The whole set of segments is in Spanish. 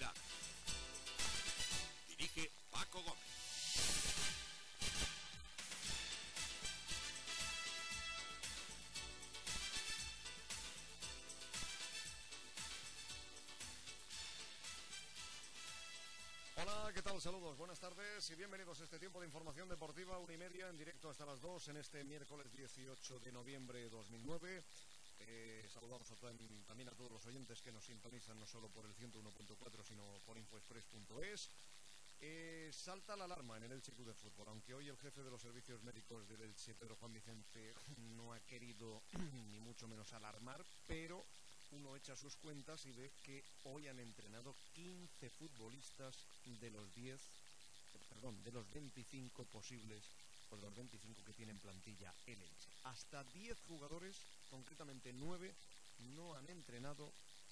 Navidad. Dirige Paco Gómez. Hola, ¿qué tal? Saludos, buenas tardes y bienvenidos a este tiempo de información deportiva, 1:30 en directo hasta las 2 en este miércoles 18 de noviembre de 2009. Saludamos también a todos los oyentes que nos sintonizan no solo por el 101.4 sino por infoexpress.es. Salta la alarma en el Elche Club de Fútbol, aunque hoy el jefe de los servicios médicos del Elche, Pedro Juan Vicente, no ha querido ni mucho menos alarmar, pero uno echa sus cuentas y ve que hoy han entrenado 15 futbolistas de los 25 posibles, o de los 25 que tienen plantilla el Elche. Hasta 10 jugadores, concretamente 9, no han entrenado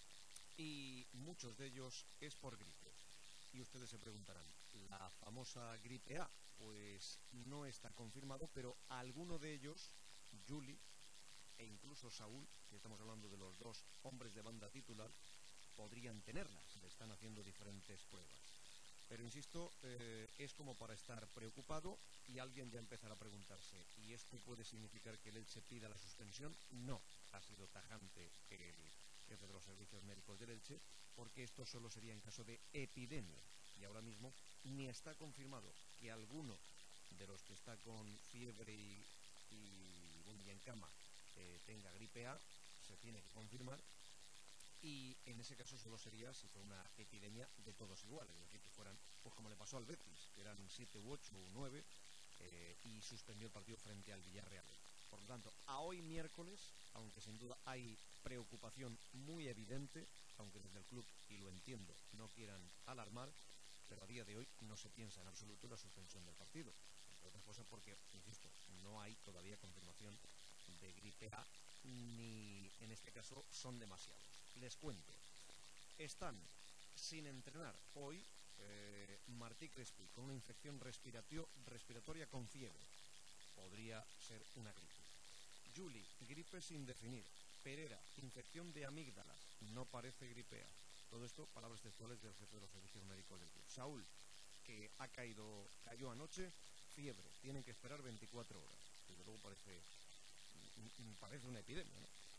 y muchos de ellos es por gripe. Y ustedes se preguntarán, ¿la famosa gripe A? Pues no está confirmado, pero alguno de ellos, Juli e incluso Saúl, que estamos hablando de los dos hombres de banda titular, podrían tenerla. Le están haciendo diferentes pruebas. Pero insisto, es como para estar preocupado y alguien ya empezará a preguntarse, ¿y esto puede significar que el Elche pida la suspensión? No, ha sido tajante el jefe de los servicios médicos del Elche, porque esto solo sería en caso de epidemia. Y ahora mismo ni está confirmado que alguno de los que está con fiebre y en cama tenga gripe A, se tiene que confirmar. Y en ese caso solo sería si fuera una epidemia de todos iguales, es decir, que fueran, pues como le pasó al Betis, que eran 7 u 8 u 9, y suspendió el partido frente al Villarreal. Por lo tanto, a hoy miércoles, aunque sin duda hay preocupación muy evidente, aunque desde el club, y lo entiendo, no quieran alarmar, pero a día de hoy no se piensa en absoluto en la suspensión del partido. Entre otras cosas porque, insisto, no hay todavía confirmación de gripe A, ni en este caso son demasiados. Les cuento, están sin entrenar hoy Martí Crespi con una infección respiratoria con fiebre, podría ser una gripe. Juli, gripe sin definir. Pereira, infección de amígdalas, no parece gripe A. Todo esto, palabras textuales del jefe de los servicios médicos del club. Saúl, que cayó anoche, fiebre, tienen que esperar 24 horas. Desde luego parece una epidemia,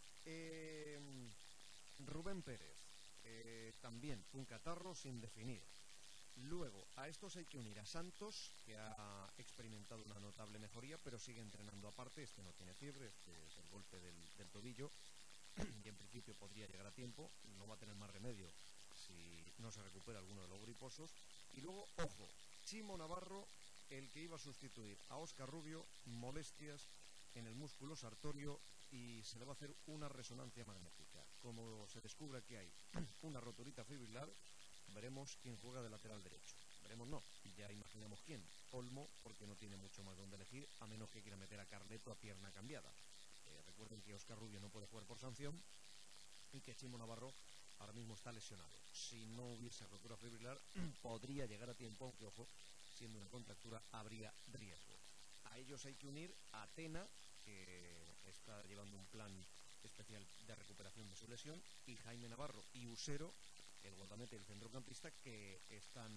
¿no? Rubén Pérez, también un catarro sin definir. Luego, a estos hay que unir a Santos, que ha experimentado una notable mejoría, pero sigue entrenando aparte. Este no tiene fiebre, este es el golpe del tobillo, y en principio podría llegar a tiempo. No va a tener más remedio si no se recupera alguno de los griposos. Y luego, ojo, Chimo Navarro, el que iba a sustituir a Óscar Rubio, molestias en el músculo sartorio y se le va a hacer una resonancia magnética. Como se descubra que hay una roturita fibrilar, veremos quién juega de lateral derecho. Veremos no, ya imaginamos quién. Olmo, porque no tiene mucho más donde elegir, a menos que quiera meter a Carleto a pierna cambiada. Recuerden que Óscar Rubio no puede jugar por sanción y que Chimo Navarro ahora mismo está lesionado. Si no hubiese rotura fibrilar, podría llegar a tiempo, aunque ojo, siendo una contractura habría riesgo. A ellos hay que unir a Tena, que está llevando un plan especial de recuperación de su lesión, y Jaime Navarro y Usero, el guardameta y el centrocampista, que están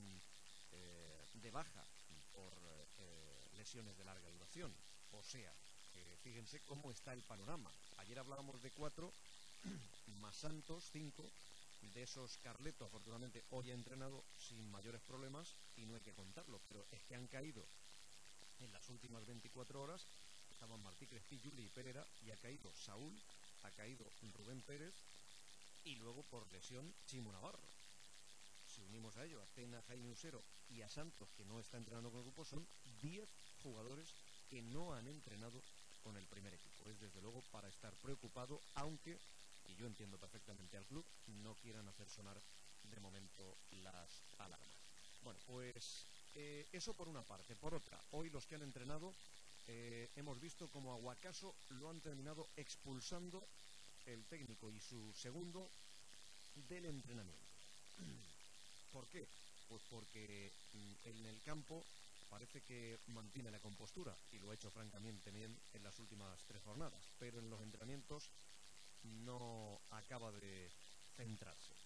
de baja por lesiones de larga duración. O sea, fíjense cómo está el panorama. Ayer hablábamos de 4, más Santos, 5. De esos, Carleto afortunadamente hoy ha entrenado sin mayores problemas y no hay que contarlo, pero es que han caído en las últimas 24 horas. Estaban Martí Crespi, Juli y Pereira, y ha caído Saúl, ha caído Rubén Pérez y luego por lesión Chimo Navarro. Si unimos a ello a Tena, Jaime Usero y a Santos, que no está entrenando con el grupo, son 10 jugadores que no han entrenado con el primer equipo. Es desde luego para estar preocupado, aunque, y yo entiendo perfectamente al club, no quieran hacer sonar de momento las alarmas. Bueno, pues eso por una parte. Por otra, hoy los que han entrenado, hemos visto como a Guacaso lo han terminado expulsando el técnico y su segundo del entrenamiento. ¿Por qué? Pues porque en el campo parece que mantiene la compostura y lo ha hecho francamente bien en las últimas 3 jornadas, pero en los entrenamientos no acaba de centrarse.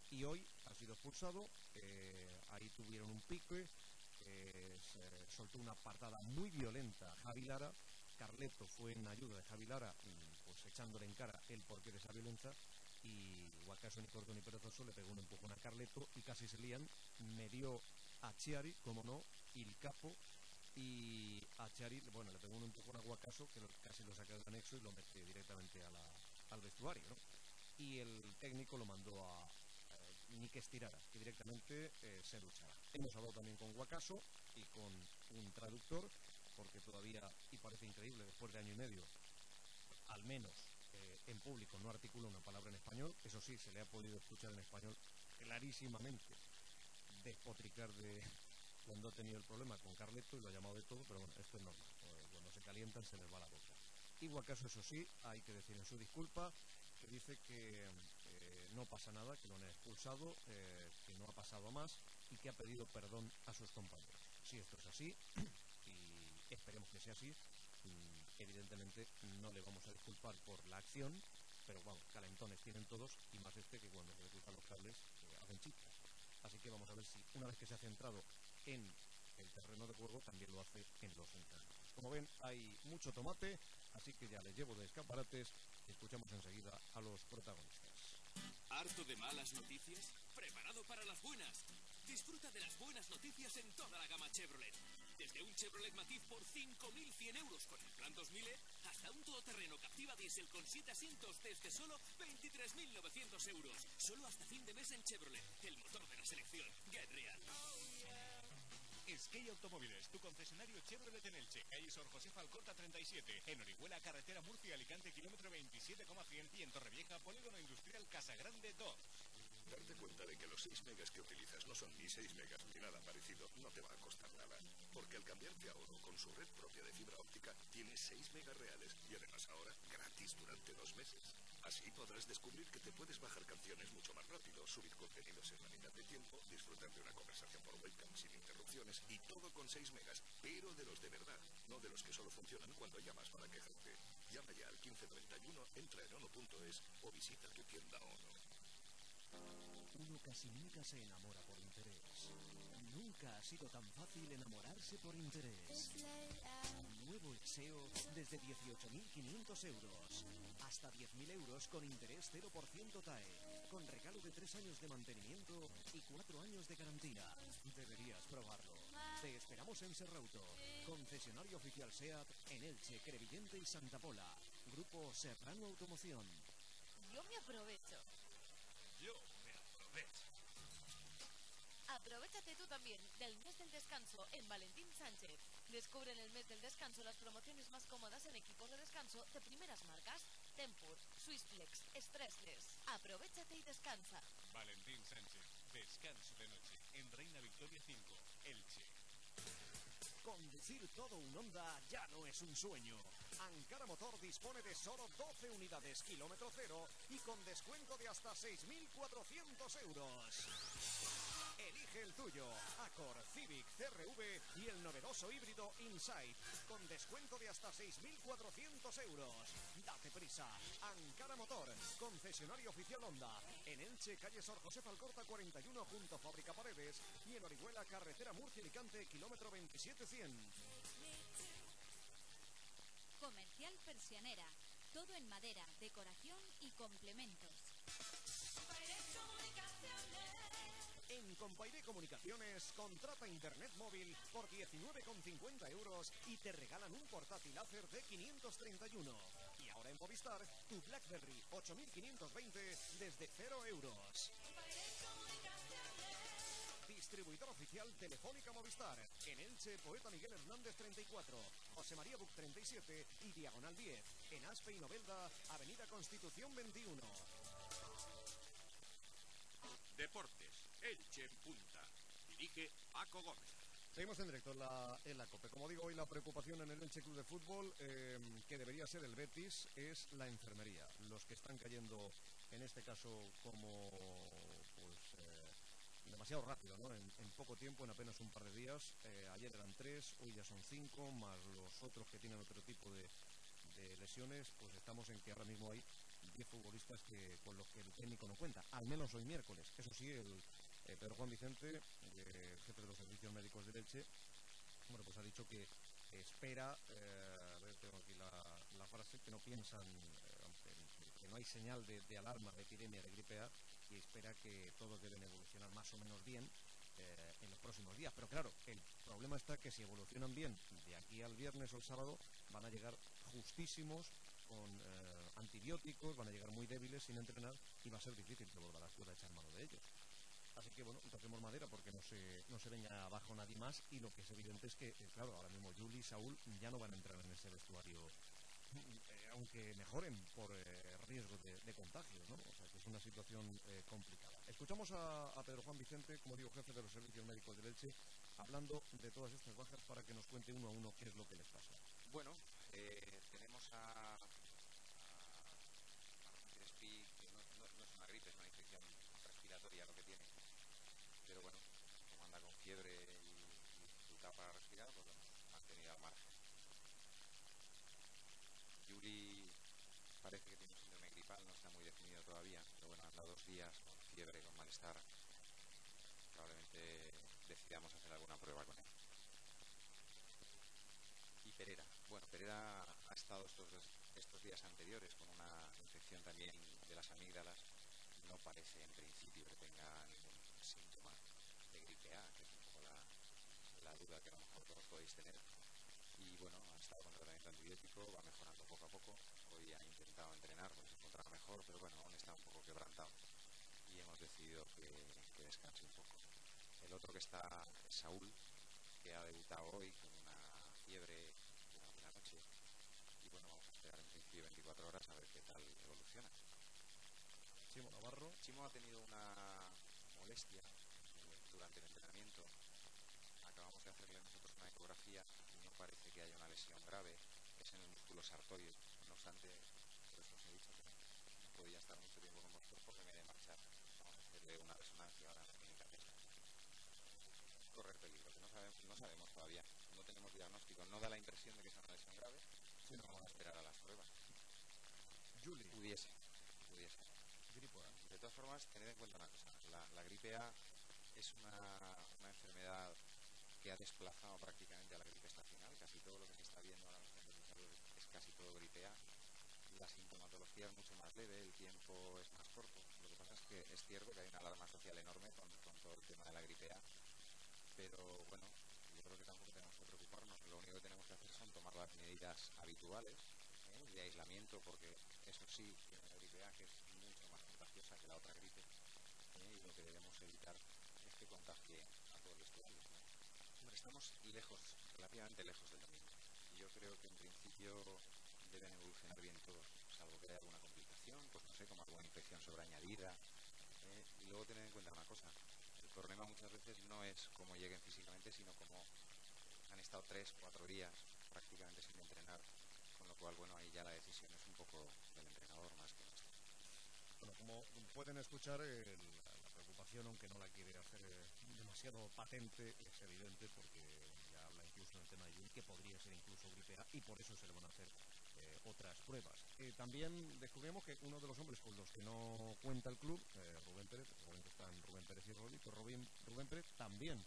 y hoy ha sido expulsado. Ahí tuvieron un pique, se soltó una patada muy violenta a Javi Lara. Carleto fue en ayuda de Javi Lara, pues echándole en cara el porqué de esa violencia, y Guacaso, ni corto ni perezoso, le pegó un empujón a Carleto y casi se lían. Me dio a Chiari, como no, il capo, y a Chiari, bueno, le pegó un empujón a Guacaso que casi lo saca del anexo y lo mete directamente al vestuario, ¿no? Y el técnico lo mandó a ni que estirara, que directamente se duchara. Hemos hablado también con Guacaso y con un traductor, porque todavía, y parece increíble, después de año y medio, al menos en público no articula una palabra en español. Eso sí, se le ha podido escuchar en español clarísimamente despotricar de cuando ha tenido el problema con Carleto y lo ha llamado de todo, pero bueno, esto es normal. Cuando se calientan se les va la boca. Y Guacaso, eso sí, hay que decir en su disculpa que dice que no pasa nada, que lo han expulsado, que no ha pasado a más y que ha pedido perdón a sus compañeros. Si esto es así, y esperemos que sea así, evidentemente no le vamos a disculpar por la acción, pero bueno, calentones tienen todos, y más este que cuando se le cruzan los cables hacen chispas. Así que vamos a ver si una vez que se ha centrado en el terreno de juego también lo hace en los entrenamientos. Como ven, hay mucho tomate, así que ya les llevo de escaparates y escuchamos enseguida a los protagonistas. ¿Harto de malas noticias? ¿Preparado para las buenas? Disfruta de las buenas noticias en toda la gama Chevrolet. Desde un Chevrolet Matiz por 5.100 euros con el plan 2000E, hasta un todoterreno Captiva Diesel con 7 asientos desde solo 23.900 euros. Solo hasta fin de mes en Chevrolet, el motor de la selección. Get Real. Skate Automóviles, tu concesionario Chevrolet en Elche, calle Sor Josefa Alcorta 37, en Orihuela, carretera Murcia-Alicante, kilómetro 27,100, y en Torrevieja, polígono industrial Casagrande 2. Darte cuenta de que los 6 megas que utilizas no son ni 6 megas ni nada parecido no te va a costar nada. Porque al cambiarte a Oro con su red propia de fibra óptica, tienes 6 megas reales y además ahora gratis durante 2 meses. Así podrás descubrir que te puedes bajar canciones mucho más rápido, subir contenidos en la mitad de tiempo, disfrutar de una conversación por webcam sin interrupciones y todo con 6 megas, pero de los de verdad, no de los que solo funcionan cuando llamas para quejarte. Llama ya al 1531, entra en ono.es o visita tu tienda Ono. Uno casi nunca se enamora por interés. Nunca ha sido tan fácil enamorarse por interés. Nuevo Exeo desde 18.500 euros. Hasta 10.000 euros con interés 0% TAE. Con regalo de 3 años de mantenimiento y 4 años de garantía. Deberías probarlo. Te esperamos en Serrauto. Concesionario oficial SEAT en Elche, Crevillente y Santa Pola. Grupo Serrano Automoción. Yo me aprovecho. Yo me aprovecho. Aprovéchate tú también del mes del descanso en Valentín Sánchez. Descubre en el mes del descanso las promociones más cómodas en equipos de descanso de primeras marcas. Tempur, Swissflex, Stressless. Aprovéchate y descansa. Valentín Sánchez, descanso de noche, en Reina Victoria 5, Elche. Conducir todo un Honda ya no es un sueño. Ankara Motor dispone de solo 12 unidades kilómetro cero y con descuento de hasta 6.400 euros. Elige el tuyo, Accord, Civic, CR-V y el novedoso híbrido Insight, con descuento de hasta 6.400 euros. Date prisa, Ankara Motor, concesionario oficial Honda, en Elche, calle Sor Josefa Alcorta 41, junto a Fábrica Paredes, y en Orihuela, carretera Murcia-Alicante, kilómetro 27.100. Comercial Persianera, todo en madera, decoración y complementos. En Compairé Comunicaciones, contrata internet móvil por 19,50 euros y te regalan un portátil láser de 531. Y ahora en Movistar, tu BlackBerry 8520 desde 0 euros. Distribuidor oficial Telefónica Movistar. En Elche, Poeta Miguel Hernández 34, José María Buc 37 y Diagonal 10. En Aspe y Novelda, Avenida Constitución 21. Deportes, Elche en punta. Dirige Paco Gómez. Seguimos en directo en la COPE. Como digo, hoy la preocupación en el Elche Club de Fútbol, que debería ser el Betis, es la enfermería. Los que están cayendo, en este caso, como demasiado rápido, ¿no? En poco tiempo, en apenas un par de días. Ayer eran 3, hoy ya son 5, más los otros que tienen otro tipo de lesiones. Pues estamos en que ahora mismo hay 10 futbolistas con los que el técnico no cuenta, al menos hoy miércoles. Eso sí, el Pedro Juan Vicente, jefe de los servicios médicos del Elche, bueno, pues ha dicho que espera, a ver, tengo aquí la frase, que no piensan, que no hay señal de alarma de epidemia de gripe A, y espera que todos deben evolucionar más o menos bien en los próximos días. Pero claro, el problema está que si evolucionan bien de aquí al viernes o el sábado, van a llegar justísimos con antibióticos, van a llegar muy débiles sin entrenar y va a ser difícil que pueda echar mano de ellos. Así que bueno, toquemos madera porque no se venga abajo nadie más, y lo que es evidente es que, claro, ahora mismo Juli y Saúl ya no van a entrar en ese vestuario, aunque mejoren por riesgo de contagio, ¿no? O sea que es una situación complicada. Escuchamos a Pedro Juan Vicente, como digo, jefe de los servicios médicos del Elche, hablando de todas estas bajas para que nos cuente uno a uno qué es lo que les pasa. Bueno, tenemos a Crespi, que no es una gripe, es una infección respiratoria lo que tiene, pero bueno, como anda con fiebre y dificultad para respirar, pues lo hemos mantenido al margen. Yuri parece que tiene un síndrome gripal, no está muy definido todavía, pero bueno, anda 2 días con fiebre, con malestar. Probablemente decidamos hacer alguna prueba con él. Y Perera. Bueno, Perera ha estado estos días anteriores con una infección también de las amígdalas. No parece en principio que tenga ningún síntoma de gripe A, que es un poco la duda que a lo mejor todos podéis tener. Y bueno, ha estado con tratamiento antibiótico, va mejorando poco a poco. Hoy ha intentado entrenar porque se encontraba mejor, pero bueno, aún está un poco quebrantado. Y hemos decidido que descanse un poco. El otro que está es Saúl, que ha debutado hoy con una fiebre durante la noche. Y bueno, vamos a esperar en principio 24 horas a ver qué tal evoluciona. Chimo Navarro. Chimo ha tenido una molestia durante el entrenamiento. Acabamos de hacerle nosotros una ecografía y no parece que haya una lesión grave. Es en el músculo sartorio. No obstante, por eso os he dicho que no podía estar mucho tiempo con vosotros porque me he de marchar. Vamos a hacerle una resonancia ahora en la clínica Tesla. Correr peligro, que no sabemos todavía. No tenemos diagnóstico. No da la impresión de que sea una lesión grave, pero vamos a esperar a las pruebas. Juli. Pudiese. Gripe A. De todas formas, tened en cuenta una cosa. La gripe A es una enfermedad que ha desplazado prácticamente a la gripe estacional. Casi todo lo que se está viendo ahora mismo en los centros es casi todo gripe A. La sintomatología es mucho más leve, el tiempo es más corto. Lo que pasa es que es cierto que hay una alarma social enorme con todo el tema de la gripe A. Pero bueno, yo creo que tampoco tenemos que preocuparnos. Lo único que tenemos que hacer son tomar las medidas habituales de aislamiento, porque eso sí, tiene la gripe A, que es mucho más contagiosa que la otra gripe, y lo que debemos evitar es que contagie a todo el vestuario, ¿no? Hombre, estamos lejos, relativamente lejos del domingo. Y yo creo que en principio deben evolucionar bien todos, salvo que haya alguna complicación, pues no sé, como alguna infección sobreañadida. Y luego tener en cuenta una cosa. El problema muchas veces no es cómo lleguen físicamente, sino cómo han estado 3-4 días prácticamente sin entrenar, con lo cual, bueno, ahí ya la decisión es un poco del entrenador más que nuestra. Bueno, como pueden escuchar, la preocupación, aunque no la quiere hacer demasiado patente, es evidente, porque ya habla incluso en el tema de Juli, que podría ser incluso gripe A, y por eso se le van a hacer otras pruebas. También descubrimos que uno de los hombres con los que no cuenta el club, Rubén Pérez, recuerden que están Rubén Pérez y Rodri, pues Rubén Pérez también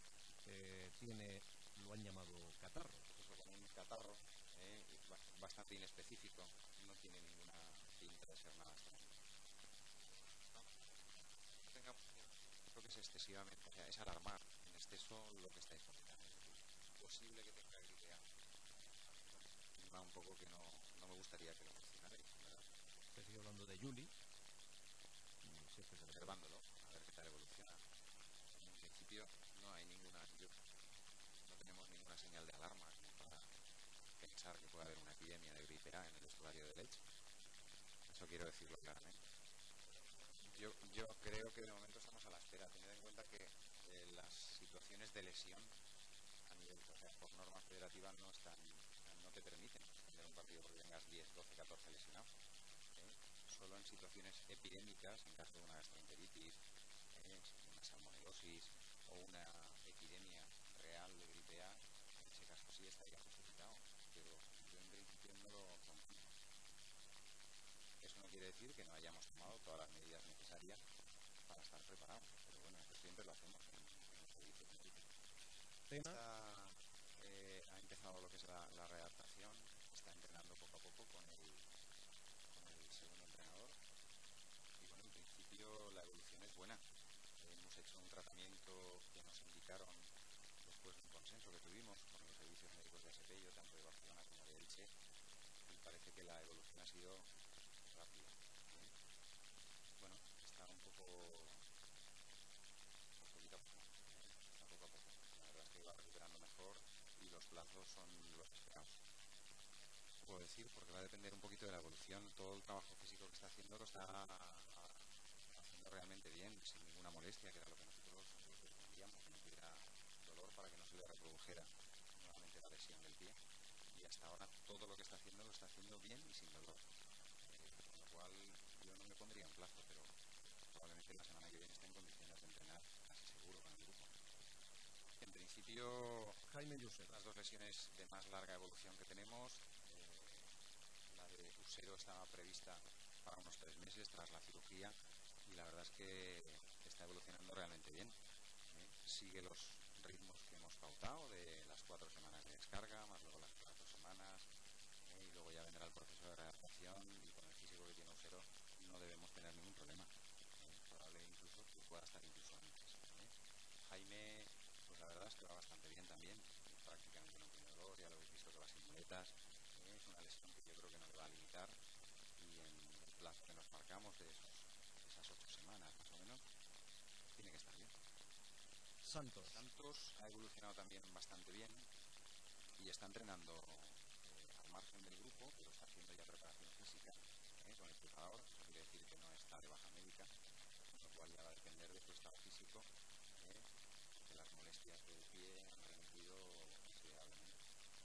lo han llamado catarro. Eso, con un catarro bastante inespecífico, no tiene ninguna pinta de ser nada extraño. ¿No? Tengamos miedo. Creo que es excesivamente, o sea, es alarmar en exceso lo que estáis comentando. Es posible que tenga gripe A. Bueno, un poco que no me gustaría que lo mencionarais, ¿verdad? Se sigue hablando de Juli, observándolo, a ver qué tal evoluciona. En principio no hay no tenemos ninguna señal de alarma como para pensar que puede haber una epidemia de gripe A en el vestuario de Elche. Eso quiero decirlo claramente. Yo creo que de momento estamos a la espera. Tened en cuenta que las situaciones de lesión a nivel, o sea, por norma federativa no te permiten suspender un partido porque tengas 10, 12, 14 lesionados. Solo en situaciones epidémicas, en caso de una gastroenteritis, una salmonelosis o una epidemia real de gripe A, en ese caso sí estaría justificado, pero yo en principio no lo concibo. Eso no quiere decir que no hayamos tomado todas las medidas necesarias para estar preparados. Pero bueno, eso siempre lo hacemos en los servicios médicos. Ha empezado lo que es la readaptación, está entrenando poco a poco con el segundo entrenador y bueno, en principio la evolución es buena. Hemos hecho un tratamiento que nos indicaron después de un consenso que tuvimos con los servicios médicos de Asepello, tanto de Barcelona como de Elche, y parece que la evolución ha sido rápida. Bueno, está un poco poquito a poco, está poco a poco. La verdad es que va recuperando mejor y los plazos son los esperados. Puedo decir, porque va a depender un poquito de la evolución. Todo el trabajo físico que está haciendo lo está haciendo realmente bien, sin ninguna molestia, que era lo que nosotros pretendíamos, que no tuviera dolor para que no se le reprodujera nuevamente la lesión del pie. Y hasta ahora todo lo que está haciendo lo está haciendo bien y sin dolor. Con lo cual yo no me pondría en plazo, pero probablemente la semana que viene esté en condiciones de entrenar casi seguro con el grupo. En principio, Jaime Yuset, las dos lesiones de más larga evolución que tenemos, la de Usero estaba prevista para unos 3 meses tras la cirugía y la verdad es que está evolucionando realmente bien. Sigue los ritmos que hemos pautado de las 4 semanas de descarga, más luego las 4 semanas, y luego ya vendrá el proceso de readaptación y con el físico que tiene Usero no debemos tener ningún problema. Probable incluso que pueda estar incluso antes. Jaime, pues la verdad es que va bastante bien también, prácticamente no tiene dolor, ya lo habéis visto que va sin muletas. Es una lesión que yo creo que no le va a limitar y en el plazo que nos marcamos de esas 8 semanas más o menos tiene que estar bien. Santos Ha evolucionado también bastante bien y está entrenando al margen del grupo, pero está haciendo ya preparación física con el preparador. Eso quiere decir que no está de baja médica, con lo cual ya va a depender de su estado físico, que las molestias del pie han remitido considerablemente.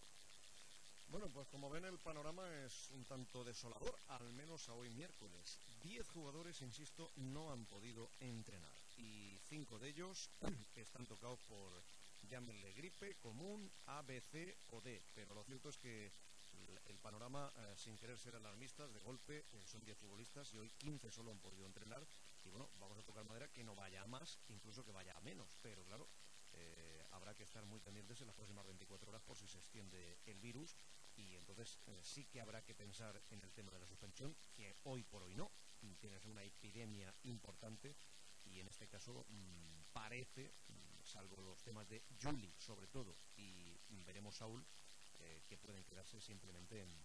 Bueno, pues como ven, el panorama es un tanto desolador, al menos a hoy miércoles. 10 jugadores, insisto, no han podido entrenar y 5 de ellos están tocados por, llámenle gripe común, A, B, C o D, pero lo cierto es que el panorama, sin querer ser alarmistas, de golpe son 10 futbolistas y hoy 15 solo han podido entrenar y bueno, vamos a tocar madera que no vaya a más, incluso que vaya a menos, pero claro, habrá que estar muy pendientes en las próximas 24 horas por si se extiende el virus y entonces sí que habrá que pensar en el tema de la suspensión, que hoy por hoy no, tienes una epidemia importante y en este caso parece, salvo los temas de Juli sobre todo y veremos Saúl, que pueden quedarse simplemente en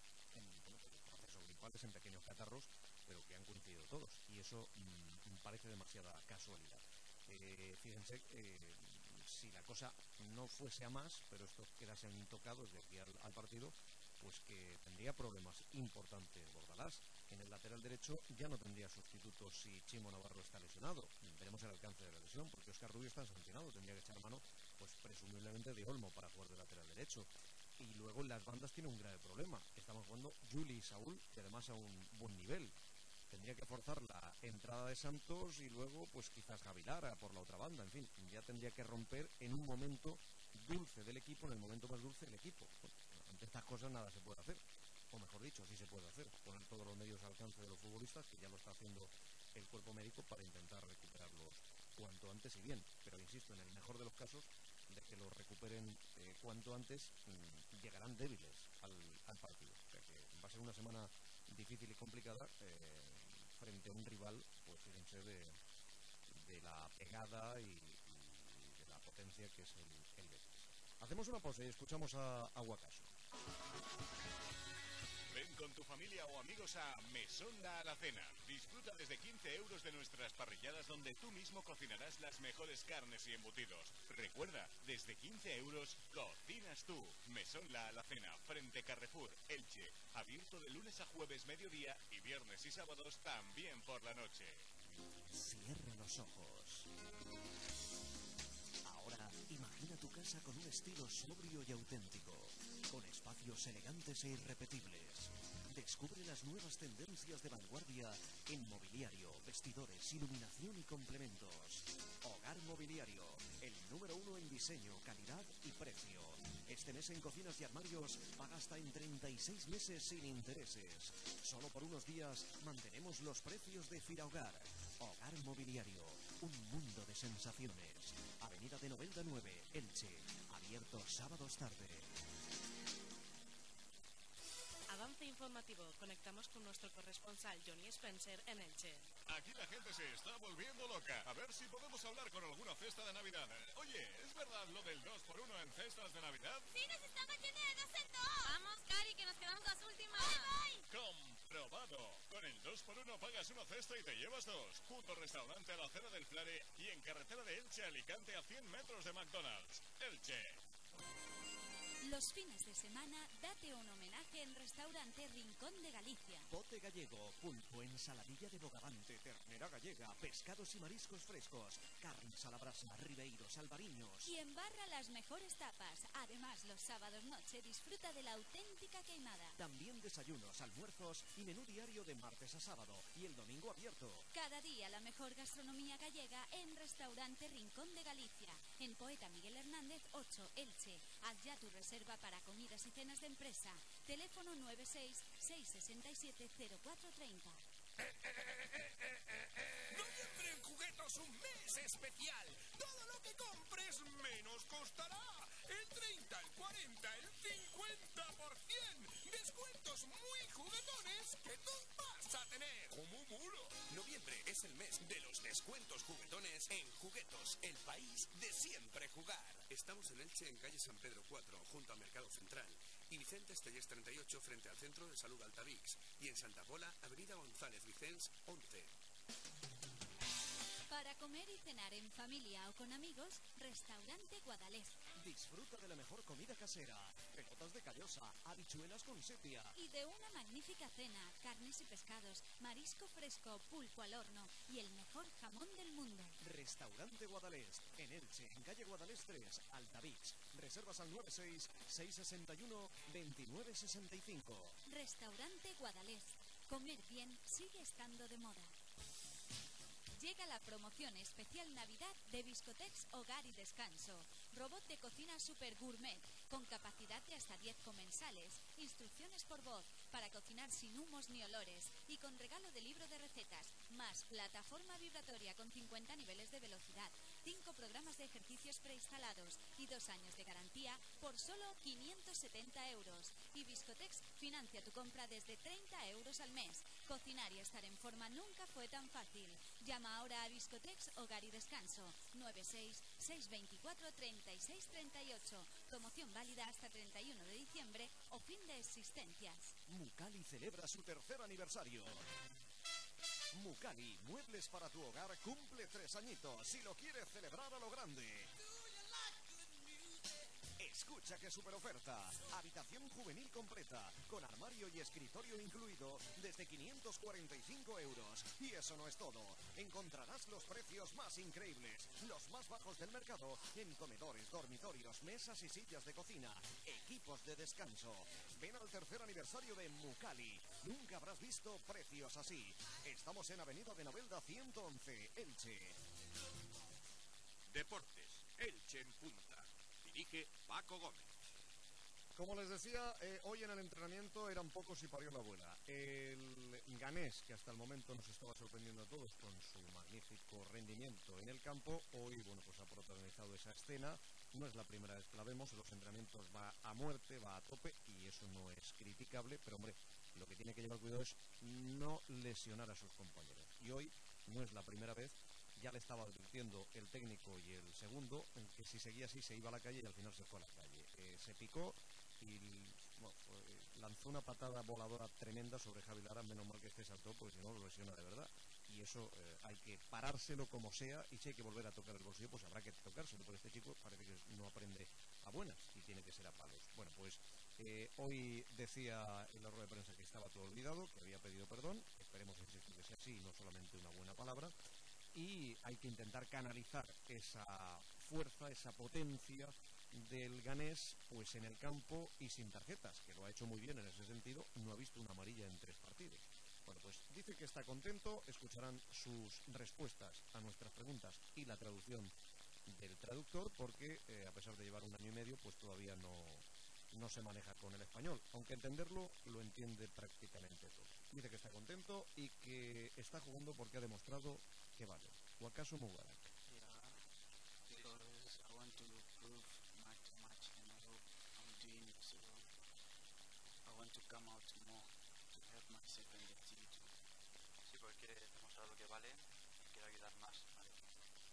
procesos gripales, en pequeños catarros, pero que han coincidido todos y eso parece demasiada casualidad. Fíjense, si la cosa no fuese a más, pero estos quedasen tocados de aquí al partido, pues que tendría problemas importantes Bordalás. En el lateral derecho ya no tendría sustitutos si Chimo Navarro está lesionado. Veremos el alcance de la lesión, porque Óscar Rubio está sancionado, tendría que echar mano, pues presumiblemente de Olmo para jugar de lateral derecho. Y luego en las bandas tiene un grave problema. Estamos jugando Juli y Saúl, que además a un buen nivel. Tendría que forzar la entrada de Santos y luego pues quizás Gavilara por la otra banda, en fin, ya tendría que romper en un momento dulce del equipo, en el momento más dulce del equipo. Bueno, ante estas cosas nada se puede hacer, o mejor dicho, sí se puede hacer, poner todos los medios al alcance de los futbolistas, que ya lo está haciendo el cuerpo médico para intentar recuperarlos cuanto antes y bien, pero insisto, en el mejor de los casos, de que los recuperen cuanto antes, llegarán débiles al partido, o sea que va a ser una semana difícil y complicada frente a un rival, pues fíjense, de la pegada y de la potencia que es el Betis. Hacemos una pausa y escuchamos a Guacaso. Ven con tu familia o amigos a Mesón La Alacena. Disfruta desde 15 euros de nuestras parrilladas donde tú mismo cocinarás las mejores carnes y embutidos. Recuerda, desde 15 euros cocinas tú. Mesón La Alacena, frente Carrefour, Elche. Abierto de lunes a jueves mediodía y viernes y sábados también por la noche. Cierra los ojos. Ahora, imagina tu casa con un estilo sobrio y auténtico, con espacios elegantes e irrepetibles. Descubre las nuevas tendencias de vanguardia en mobiliario, vestidores, iluminación y complementos. Hogar Mobiliario, el número 1 en diseño, calidad y precio. Este mes en cocinas y armarios paga hasta en 36 meses sin intereses. Solo por unos días mantenemos los precios de Firahogar. Hogar Mobiliario, un mundo de sensaciones. Avenida de Novelda 9, Elche. Abierto sábados tarde. Avance informativo. Conectamos con nuestro corresponsal Johnny Spencer en Elche. Aquí la gente se está volviendo loca. A ver si podemos hablar con alguna cesta de Navidad. Oye, ¿es verdad lo del 2x1 en cestas de Navidad? ¡Sí, nos estamos yendo de 2 en 2! ¡Vamos, Cari, que nos quedamos las últimas! ¡Bye, bye! ¡Comprobado! Con el 2x1 pagas una cesta y te llevas 2. Junto restaurante a la acera del Flare y en carretera de Elche a Alicante a 100 metros de McDonald's. Elche. Los fines de semana, date un homenaje en Restaurante Rincón de Galicia. Bote gallego, pulpo, ensaladilla de bogavante, ternera gallega, pescados y mariscos frescos, carnes a la brasa, ribeiros, albariños. Y embarra las mejores tapas. Además, los sábados noche disfruta de la auténtica queimada. También desayunos, almuerzos y menú diario de martes a sábado. Y el domingo abierto. Cada día la mejor gastronomía gallega en Restaurante Rincón de Galicia. En Poeta Miguel Hernández 8, Elche. Haz ya tu reserva para comidas y cenas de empresa. Teléfono 96-667-0430. Noviembre en Juguetos, un mes especial. Todo lo que compres menos costará. El 30, el 40, el 50%. Descuentos muy juguetones que tú vas a tener. ¡Como mulo! Noviembre es el mes de los descuentos juguetones en Juguetos, el país de siempre jugar. Estamos en Elche, en calle San Pedro 4, junto al Mercado Central. Y Vicente Estellés 38, frente al Centro de Salud Altavix. Y en Santa Pola, avenida González Vicens 11. Para comer y cenar en familia o con amigos, Restaurante Guadalest. Disfruta de la mejor comida casera, pelotas de callosa, habichuelas con sepia. Y de una magnífica cena, carnes y pescados, marisco fresco, pulpo al horno y el mejor jamón del mundo. Restaurante Guadalest, en Elche, en calle Guadalest 3, Altavix. Reservas al 96-661-2965. Restaurante Guadalest. Comer bien sigue estando de moda. Llega la promoción especial Navidad de Biscotex Hogar y Descanso. Robot de cocina super gourmet, con capacidad de hasta 10 comensales, instrucciones por voz, para cocinar sin humos ni olores, y con regalo de libro de recetas, más plataforma vibratoria con 50 niveles de velocidad, 5 programas de ejercicios preinstalados y 2 años de garantía por solo 570 euros. Y Biscotex financia tu compra desde 30 euros al mes. Cocinar y estar en forma nunca fue tan fácil. Llama ahora a Biscotex Hogar y Descanso 96-624-3638. Promoción válida hasta 31 de diciembre o fin de existencias. Mucali celebra su tercer aniversario. Mucali, muebles para tu hogar, cumple 3 añitos y lo quieres celebrar a lo grande. Escucha qué super oferta. Habitación juvenil completa, con armario y escritorio incluido, desde 545 euros. Y eso no es todo. Encontrarás los precios más increíbles, los más bajos del mercado, en comedores, dormitorios, mesas y sillas de cocina, equipos de descanso. Ven al tercer aniversario de Mucali. Nunca habrás visto precios así. Estamos en Avenida de Novelda 111, Elche. Deportes, Elche en punta. Dirige Paco Gómez. Como les decía, hoy en el entrenamiento eran pocos y parió la abuela. El ganés, que hasta el momento nos estaba sorprendiendo a todos con su magnífico rendimiento en el campo, hoy pues ha protagonizado esa escena. No es la primera vez que la vemos, en los entrenamientos va a muerte, va a tope, y eso no es criticable, pero hombre, lo que tiene que llevar cuidado es no lesionar a sus compañeros. Y hoy no es la primera vez. Ya le estaba advirtiendo el técnico y el segundo en que si seguía así se iba a la calle, y al final se fue a la calle. Se picó y lanzó una patada voladora tremenda sobre Javi Lara. Menos mal que saltó, porque si no lo lesiona de verdad. Y eso hay que parárselo como sea, y si hay que volver a tocar el bolsillo, pues habrá que tocárselo, porque este chico parece que no aprende a buenas y tiene que ser a palos. Bueno, pues hoy decía en la rueda de prensa que estaba todo olvidado, que había pedido perdón. Esperemos, insisto, que sea así, no solamente una buena palabra. Y hay que intentar canalizar esa fuerza, esa potencia del ganés, pues en el campo y sin tarjetas, que lo ha hecho muy bien en ese sentido, no ha visto una amarilla en 3 partidos. Bueno, pues dice que está contento, escucharán sus respuestas a nuestras preguntas y la traducción del traductor, porque a pesar de llevar 1 año y medio, pues todavía no se maneja con el español, aunque entenderlo lo entiende prácticamente todo. Dice que está contento y que está jugando porque ha demostrado que vale. Wakaso Mubarak. Sí, porque quiere demostrar lo que vale y quiere ayudar más al equipo.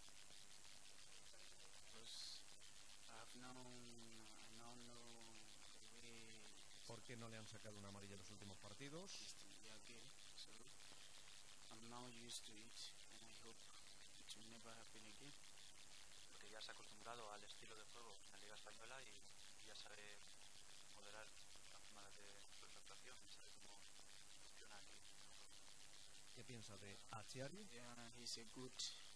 ¿Por qué no le han sacado una amarilla en los últimos partidos? Porque ya se ha acostumbrado al estilo de juego en la Liga Española y ya sabe moderar la forma de su actuación y sabe cómo funciona aquí. ¿Qué piensa de Achiari? He's a good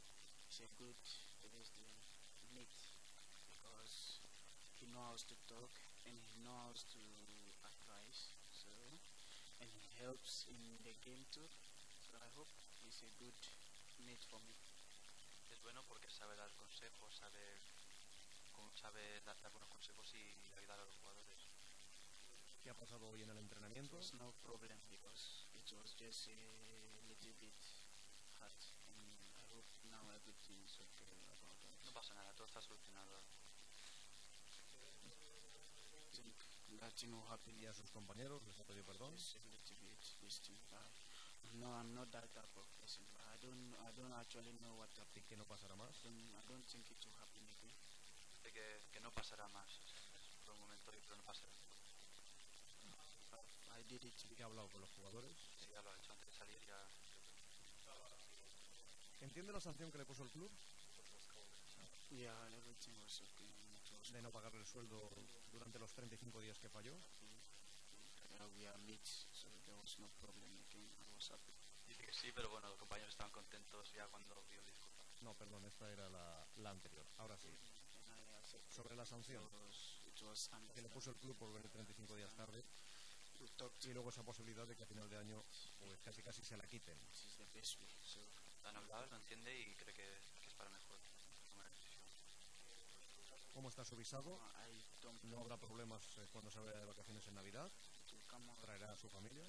mate because he knows how to talk and he knows how to advise, so and he helps in the game too. So I hope he's a good mate for me. Es bueno porque sabe dar consejos, sabe dar buenos consejos y ayudar a los jugadores. ¿Qué ha pasado hoy en el entrenamiento? No problem because it was just a little bit hard and I hope now everything is okay about that. No pasa nada, todo está solucionado. ¿Y a sus compañeros les ha pedido perdón? No, I'm not that type of person. I don't actually know what happened. ¿Y que no pasará más? I don't think it will happen again. Que no pasará más. Por un momento, pero no pasará. I did it. ¿Qué ha hablado con los jugadores? Sí, ya lo ha hecho antes de salir. Ya... ¿Entiende la sanción que le puso el club? Yeah, everything was okay. De no pagarle el sueldo durante los 35 días que falló. We are mates, so there was no problem again. I was happy. Dice que sí, pero bueno, los compañeros estaban contentos ya cuando vio disculpa. No, perdón, esta era la anterior. Ahora sí. Sobre la sanción que le puso el club por venir 35 días tarde y luego esa posibilidad de que a final de año pues casi se la quiten. Han hablado, lo entiende y cree que es para mejor tomar la decisión. ¿Cómo está su visado? ¿No habrá problemas cuando se vaya de vacaciones en Navidad? ¿Traerá a su familia?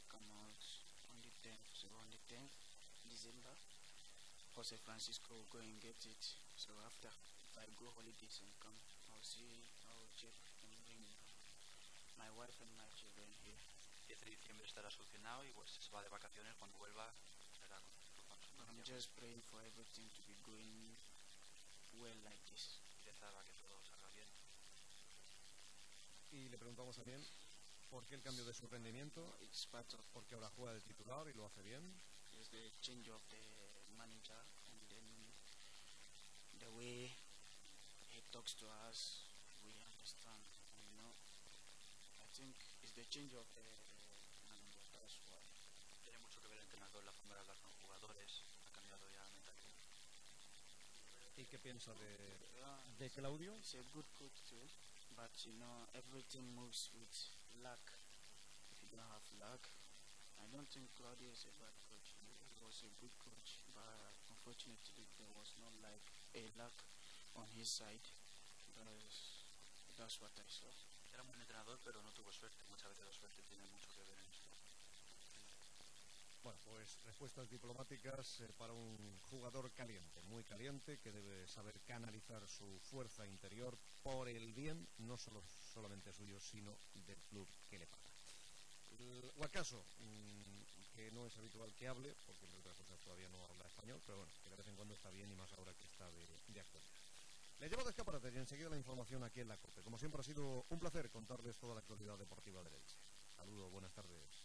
December, Jose Francisco will go and get it. So after, if I go holidays and come, I'll check and bring my wife and my children here. 10 de diciembre estará solucionado y pues se va de vacaciones. Cuando vuelva será con su familia. I'm just praying for everything to be going well like this. Y rezaba que todo salga bien. Y le preguntamos también por qué el cambio de su rendimiento, porque ahora juega de titular y lo hace bien. It's the change of the manager and then the way he talks to us, we understand. And, you know, I think it's the change of the manager, that's why. Tiene mucho que ver el entrenador, la forma de hablar con los jugadores, ha cambiado ya la mentalidad. ¿Y qué piensa de Claudio? He's a good coach too, but you know, everything moves with luck. If you don't have luck, I don't think Claudio is a bad coach. He was a good coach, but unfortunately there was not like a luck on his side. That's what I saw. Era un buen entrenador, pero no tuvo suerte. Muchas veces la suerte tiene mucho que ver en esto. Bueno, pues respuestas diplomáticas para un jugador caliente, muy caliente, que debe saber canalizar su fuerza interior por el bien, no solamente suyo, sino del club que le paga. Wakaso, que no es habitual que hable, porque entre otras cosas todavía no habla español, pero bueno, que de vez en cuando está bien y más ahora que está de actualidad. Les llevo de escaparate y enseguida la información aquí en la COPE. Como siempre ha sido un placer contarles toda la actualidad deportiva del Elche. Saludos, buenas tardes.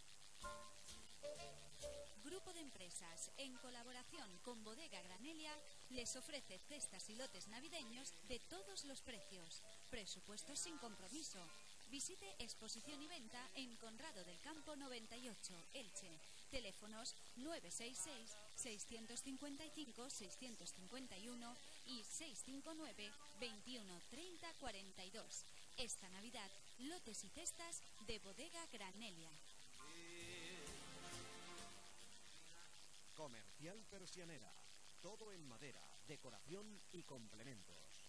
Grupo de Empresas, en colaboración con Bodega Granelia, les ofrece cestas y lotes navideños de todos los precios. Presupuestos sin compromiso. Visite exposición y venta en Conrado del Campo 98, Elche. Teléfonos 966-655-651 y 659 21 30 42. Esta Navidad, lotes y cestas de Bodega Granelia. Comercial Persianera. Todo en madera, decoración y complementos.